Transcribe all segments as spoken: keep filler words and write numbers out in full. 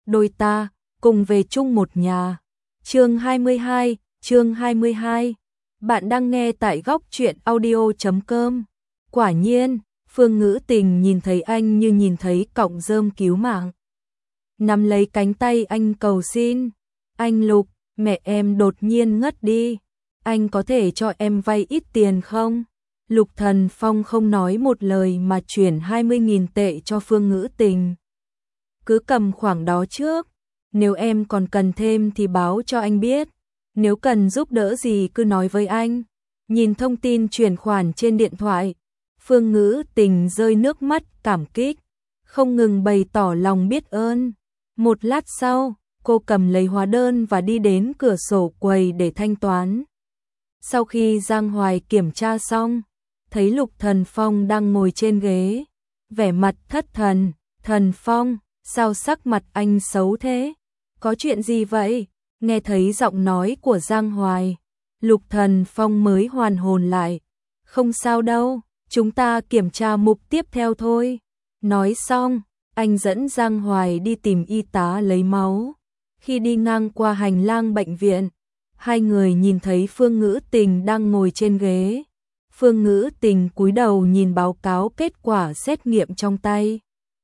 đôi ta cùng về chung một nhà. Chương hai mươi hai, chương hai mươi hai. Bạn đang nghe tại góc truyện audio chấm com. Quả nhiên, Phương Ngữ Tình nhìn thấy anh như nhìn thấy cọng rơm cứu mạng. Nắm lấy cánh tay anh cầu xin, "Anh Lục, mẹ em đột nhiên ngất đi, anh có thể cho em vay ít tiền không?" Lục Thần Phong không nói một lời mà chuyển hai mươi nghìn tệ cho Phương Ngữ Tình. "Cứ cầm khoảng đó trước, nếu em còn cần thêm thì báo cho anh biết, nếu cần giúp đỡ gì cứ nói với anh." Nhìn thông tin chuyển khoản trên điện thoại, Phương Ngữ Tình rơi nước mắt cảm kích, không ngừng bày tỏ lòng biết ơn. Một lát sau, cô cầm lấy hóa đơn và đi đến cửa sổ quầy để thanh toán. Sau khi Giang Hoài kiểm tra xong, thấy Lục Thần Phong đang ngồi trên ghế, vẻ mặt thất thần. "Thần Phong, sao sắc mặt anh xấu thế? Có chuyện gì vậy?" Nghe thấy giọng nói của Giang Hoài, Lục Thần Phong mới hoàn hồn lại. "Không sao đâu, chúng ta kiểm tra mục tiếp theo thôi." Nói xong, anh dẫn Giang Hoài đi tìm y tá lấy máu. Khi đi ngang qua hành lang bệnh viện, hai người nhìn thấy Phương Ngữ Tình đang ngồi trên ghế. Phương Ngữ Tình cúi đầu nhìn báo cáo kết quả xét nghiệm trong tay,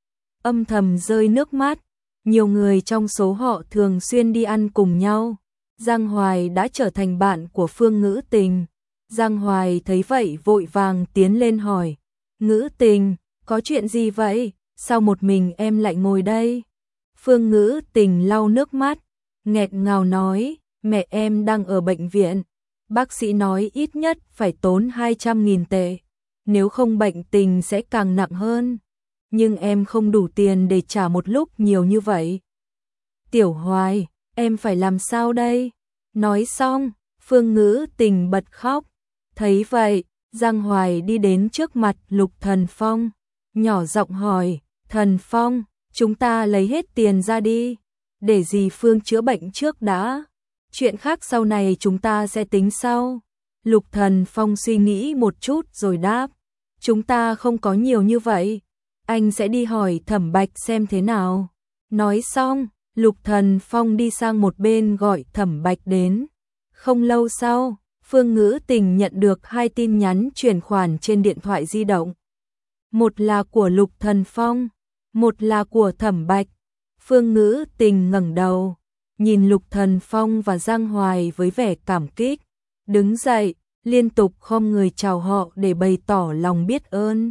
âm thầm rơi nước mắt. Nhiều người trong số họ thường xuyên đi ăn cùng nhau. Giang Hoài đã trở thành bạn của Phương Ngữ Tình. Giang Hoài thấy vậy vội vàng tiến lên hỏi, "Ngữ Tình, có chuyện gì vậy? Sao một mình em lại ngồi đây?" Phương Ngữ Tình lau nước mắt, nghẹn ngào nói, "Mẹ em đang ở bệnh viện. Bác sĩ nói ít nhất phải tốn hai trăm nghìn tệ, nếu không bệnh tình sẽ càng nặng hơn. Nhưng em không đủ tiền để trả một lúc nhiều như vậy. Tiểu Hoài, em phải làm sao đây?" Nói xong, Phương Ngữ Tình bật khóc. Thấy vậy, Giang Hoài đi đến trước mặt Lục Thần Phong, nhỏ giọng hỏi, "Thần Phong, chúng ta lấy hết tiền ra đi, để dì Phương chữa bệnh trước đã. Chuyện khác sau này chúng ta sẽ tính sau." Lục Thần Phong suy nghĩ một chút rồi đáp, "Chúng ta không có nhiều như vậy, anh sẽ đi hỏi Thẩm Bạch xem thế nào." Nói xong, Lục Thần Phong đi sang một bên gọi Thẩm Bạch đến. Không lâu sau, Phương Ngữ Tình nhận được hai tin nhắn chuyển khoản trên điện thoại di động. Một là của Lục Thần Phong, một là của Thẩm Bạch. Phương Ngữ Tình ngẩng đầu, nhìn Lục Thần Phong và Giang Hoài với vẻ cảm kích, đứng dậy, liên tục khom người chào họ để bày tỏ lòng biết ơn.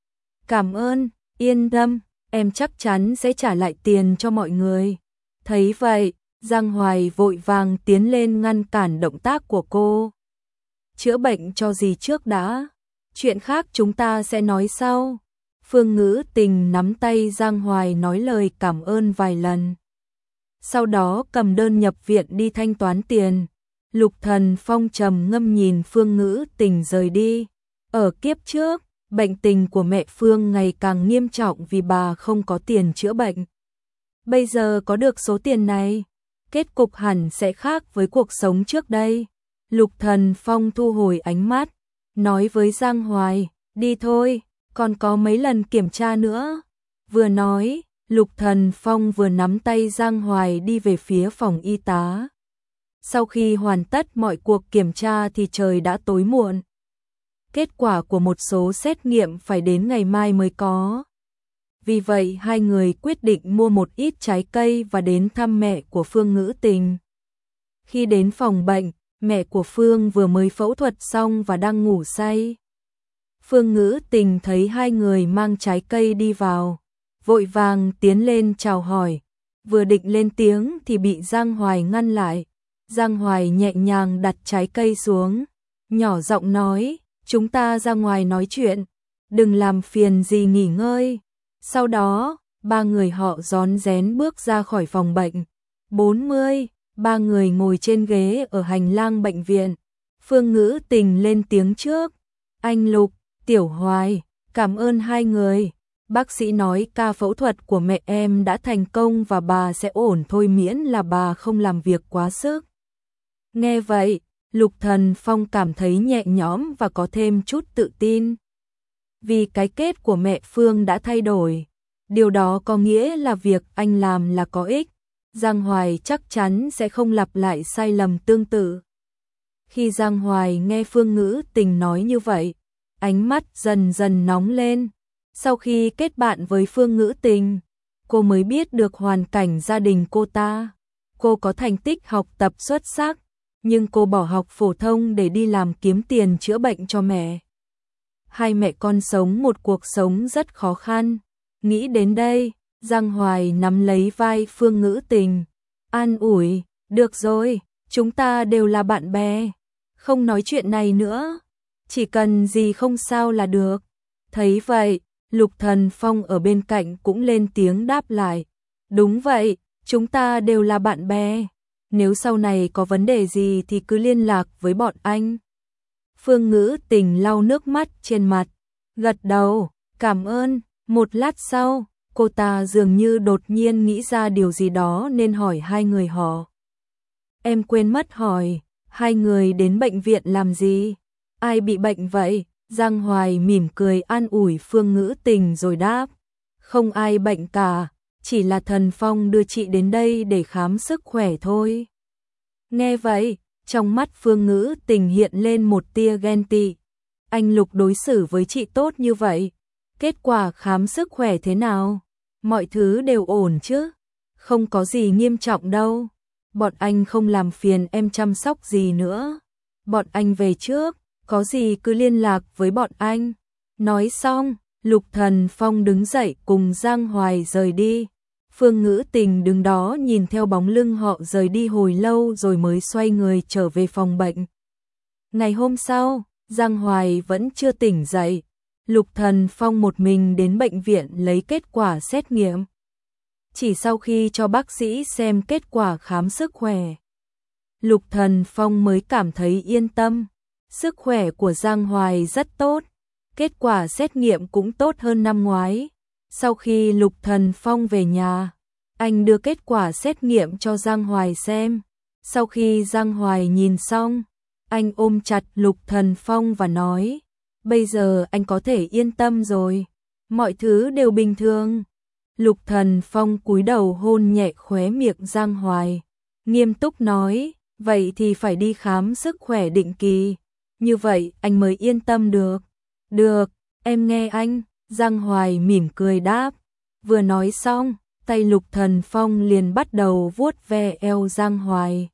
"Cảm ơn, yên tâm, em chắc chắn sẽ trả lại tiền cho mọi người." Thấy vậy, Giang Hoài vội vàng tiến lên ngăn cản động tác của cô. "Chữa bệnh cho dì trước đã, chuyện khác chúng ta sẽ nói sau." Phương Ngữ Tình nắm tay Giang Hoài nói lời cảm ơn vài lần. Sau đó cầm đơn nhập viện đi thanh toán tiền. Lục Thần Phong trầm ngâm nhìn Phương Ngữ Tình rời đi. Ở kiếp trước, bệnh tình của mẹ Phương ngày càng nghiêm trọng vì bà không có tiền chữa bệnh. Bây giờ có được số tiền này, kết cục hẳn sẽ khác với cuộc sống trước đây. Lục Thần Phong thu hồi ánh mắt, nói với Giang Hoài, "Đi thôi, còn có mấy lần kiểm tra nữa." Vừa nói, Lục Thần Phong vừa nắm tay Giang Hoài đi về phía phòng y tá. Sau khi hoàn tất mọi cuộc kiểm tra thì trời đã tối muộn. Kết quả của một số xét nghiệm phải đến ngày mai mới có. Vì vậy hai người quyết định mua một ít trái cây và đến thăm mẹ của Phương Ngữ Tình. Khi đến phòng bệnh, mẹ của Phương vừa mới phẫu thuật xong và đang ngủ say. Phương Ngữ Tình thấy hai người mang trái cây đi vào, vội vàng tiến lên chào hỏi, vừa định lên tiếng thì bị Giang Hoài ngăn lại. Giang Hoài nhẹ nhàng đặt trái cây xuống, nhỏ giọng nói, "Chúng ta ra ngoài nói chuyện, đừng làm phiền dì nghỉ ngơi." Sau đó, ba người họ rón rén bước ra khỏi phòng bệnh. bốn mươi, ba người ngồi trên ghế ở hành lang bệnh viện. Phương Ngữ Tình lên tiếng trước, "Anh Lục, Tiểu Hoài, cảm ơn hai người. Bác sĩ nói ca phẫu thuật của mẹ em đã thành công và bà sẽ ổn thôi miễn là bà không làm việc quá sức." Nghe vậy, Lục Thần Phong cảm thấy nhẹ nhõm và có thêm chút tự tin. Vì cái kết của mẹ Phương đã thay đổi, điều đó có nghĩa là việc anh làm là có ích, Giang Hoài chắc chắn sẽ không lặp lại sai lầm tương tự. Khi Giang Hoài nghe Phương Ngữ Tình nói như vậy, ánh mắt dần dần nóng lên. Sau khi kết bạn với Phương Ngữ Tình, cô mới biết được hoàn cảnh gia đình cô ta. Cô có thành tích học tập xuất sắc, nhưng cô bỏ học phổ thông để đi làm kiếm tiền chữa bệnh cho mẹ. Hai mẹ con sống một cuộc sống rất khó khăn. Nghĩ đến đây, Giang Hoài nắm lấy vai Phương Ngữ Tình, an ủi, được rồi, chúng ta đều là bạn bè, không nói chuyện này nữa, chỉ cần gì không sao là được. Thấy vậy, Lục Thần Phong ở bên cạnh cũng lên tiếng đáp lại, đúng vậy, chúng ta đều là bạn bè, nếu sau này có vấn đề gì thì cứ liên lạc với bọn anh. Phương Ngữ Tình lau nước mắt trên mặt, gật đầu, cảm ơn. Một lát sau, cô ta dường như đột nhiên nghĩ ra điều gì đó nên hỏi hai người họ. Em quên mất hỏi, hai người đến bệnh viện làm gì? Ai bị bệnh vậy? Giang Hoài mỉm cười an ủi Phương Ngữ Tình rồi đáp. Không ai bệnh cả, chỉ là Thần Phong đưa chị đến đây để khám sức khỏe thôi. Nghe vậy, trong mắt Phương Ngữ Tình hiện lên một tia ghen tị. Anh Lục đối xử với chị tốt như vậy. Kết quả khám sức khỏe thế nào? Mọi thứ đều ổn chứ? Không có gì nghiêm trọng đâu. Bọn anh không làm phiền em chăm sóc gì nữa. Bọn anh về trước, có gì cứ liên lạc với bọn anh. Nói xong, Lục Thần Phong đứng dậy cùng Giang Hoài rời đi. Phương Ngữ Tình đứng đó nhìn theo bóng lưng họ rời đi hồi lâu rồi mới xoay người trở về phòng bệnh. Ngày hôm sau, Giang Hoài vẫn chưa tỉnh dậy. Lục Thần Phong một mình đến bệnh viện lấy kết quả xét nghiệm. Chỉ sau khi cho bác sĩ xem kết quả khám sức khỏe, Lục Thần Phong mới cảm thấy yên tâm. Sức khỏe của Giang Hoài rất tốt, kết quả xét nghiệm cũng tốt hơn năm ngoái. Sau khi Lục Thần Phong về nhà, anh đưa kết quả xét nghiệm cho Giang Hoài xem. Sau khi Giang Hoài nhìn xong, anh ôm chặt Lục Thần Phong và nói, bây giờ anh có thể yên tâm rồi, mọi thứ đều bình thường. Lục Thần Phong cúi đầu hôn nhẹ khóe miệng Giang Hoài, nghiêm túc nói, vậy thì phải đi khám sức khỏe định kỳ, như vậy anh mới yên tâm được. Được, em nghe anh, Giang Hoài mỉm cười đáp. Vừa nói xong, tay Lục Thần Phong liền bắt đầu vuốt ve eo Giang Hoài.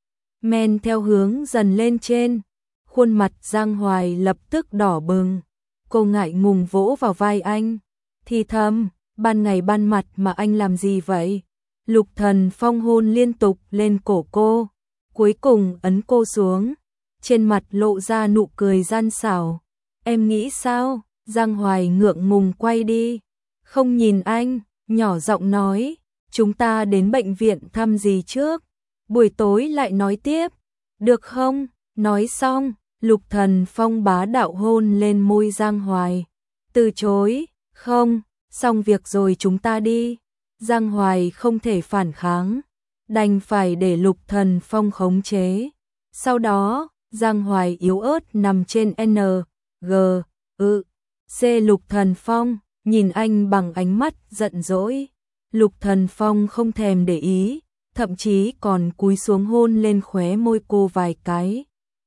Men theo hướng dần lên trên, khuôn mặt Giang Hoài lập tức đỏ bừng. Cô ngại ngùng vỗ vào vai anh, thì thầm, ban ngày ban mặt mà anh làm gì vậy? Lục Thần Phong hôn liên tục lên cổ cô, cuối cùng ấn cô xuống, trên mặt lộ ra nụ cười gian xảo. Em nghĩ sao? Giang Hoài ngượng ngùng quay đi, không nhìn anh, nhỏ giọng nói, chúng ta đến bệnh viện thăm gì trước, buổi tối lại nói tiếp, được không? Nói xong, Lục Thần Phong bá đạo hôn lên môi Giang Hoài. Từ chối, không, xong việc rồi chúng ta đi. Giang Hoài không thể phản kháng, đành phải để Lục Thần Phong khống chế. Sau đó, Giang Hoài yếu ớt nằm trên N, G, ư, C. Lục Thần Phong nhìn anh bằng ánh mắt giận dỗi. Lục Thần Phong không thèm để ý, thậm chí còn cúi xuống hôn lên khóe môi cô vài cái.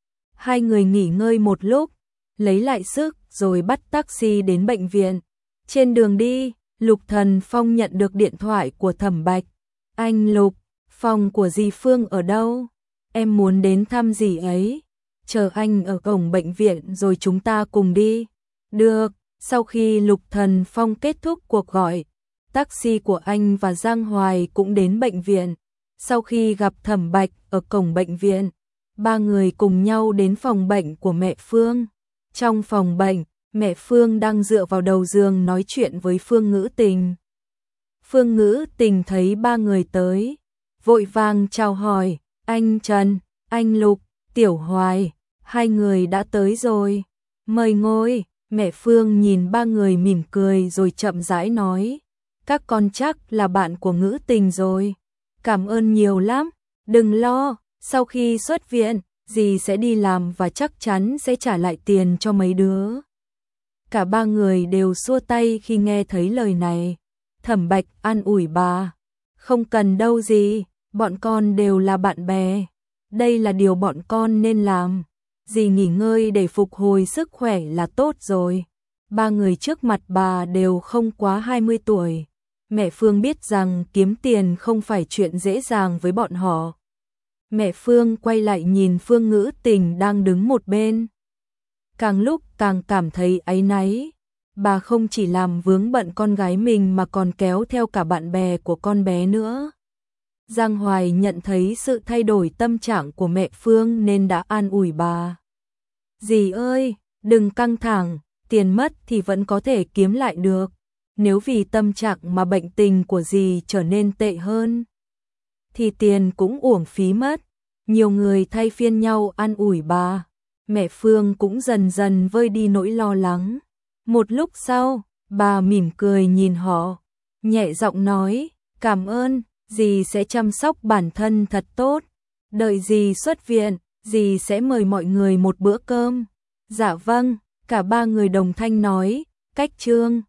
Hai người nghỉ ngơi một lúc, lấy lại sức rồi bắt taxi đến bệnh viện. Trên đường đi, Lục Thần Phong nhận được điện thoại của Thẩm Bạch. Anh Lục, phòng của dì Phương ở đâu? Em muốn đến thăm dì ấy. Chờ anh ở cổng bệnh viện rồi chúng ta cùng đi. Được, sau khi Lục Thần Phong kết thúc cuộc gọi, taxi của anh và Giang Hoài cũng đến bệnh viện. Sau khi gặp Thẩm Bạch ở cổng bệnh viện, ba người cùng nhau đến phòng bệnh của mẹ Phương. Trong phòng bệnh, mẹ Phương đang dựa vào đầu giường nói chuyện với Phương Ngữ Tình. Phương Ngữ Tình thấy ba người tới, vội vàng chào hỏi, anh Trần, anh Lục, Tiểu Hoài, hai người đã tới rồi, mời ngồi. Mẹ Phương nhìn ba người mỉm cười rồi chậm rãi nói, các con chắc là bạn của Ngữ Tình rồi, cảm ơn nhiều lắm, đừng lo, sau khi xuất viện, dì sẽ đi làm và chắc chắn sẽ trả lại tiền cho mấy đứa. Cả ba người đều xua tay khi nghe thấy lời này. Thẩm Bạch an ủi bà, Không cần đâu dì, bọn con đều là bạn bè. Đây là điều bọn con nên làm. Dì nghỉ ngơi để phục hồi sức khỏe là tốt rồi. Ba người trước mặt bà đều không quá hai mươi tuổi. Mẹ Phương biết rằng kiếm tiền không phải chuyện dễ dàng với bọn họ. Mẹ Phương quay lại nhìn Phương Ngữ Tình đang đứng một bên. Càng lúc càng cảm thấy áy náy. Bà không chỉ làm vướng bận con gái mình mà còn kéo theo cả bạn bè của con bé nữa. Giang Hoài nhận thấy sự thay đổi tâm trạng của mẹ Phương nên đã an ủi bà. Dì ơi, đừng căng thẳng, tiền mất thì vẫn có thể kiếm lại được. Nếu vì tâm trạng mà bệnh tình của dì trở nên tệ hơn, thì tiền cũng uổng phí mất. Nhiều người thay phiên nhau an ủi bà. Mẹ Phương cũng dần dần vơi đi nỗi lo lắng. Một lúc sau, bà mỉm cười nhìn họ, nhẹ giọng nói, cảm ơn, dì sẽ chăm sóc bản thân thật tốt. Đợi dì xuất viện, dì sẽ mời mọi người một bữa cơm. Dạ vâng, cả ba người đồng thanh nói, cách chương.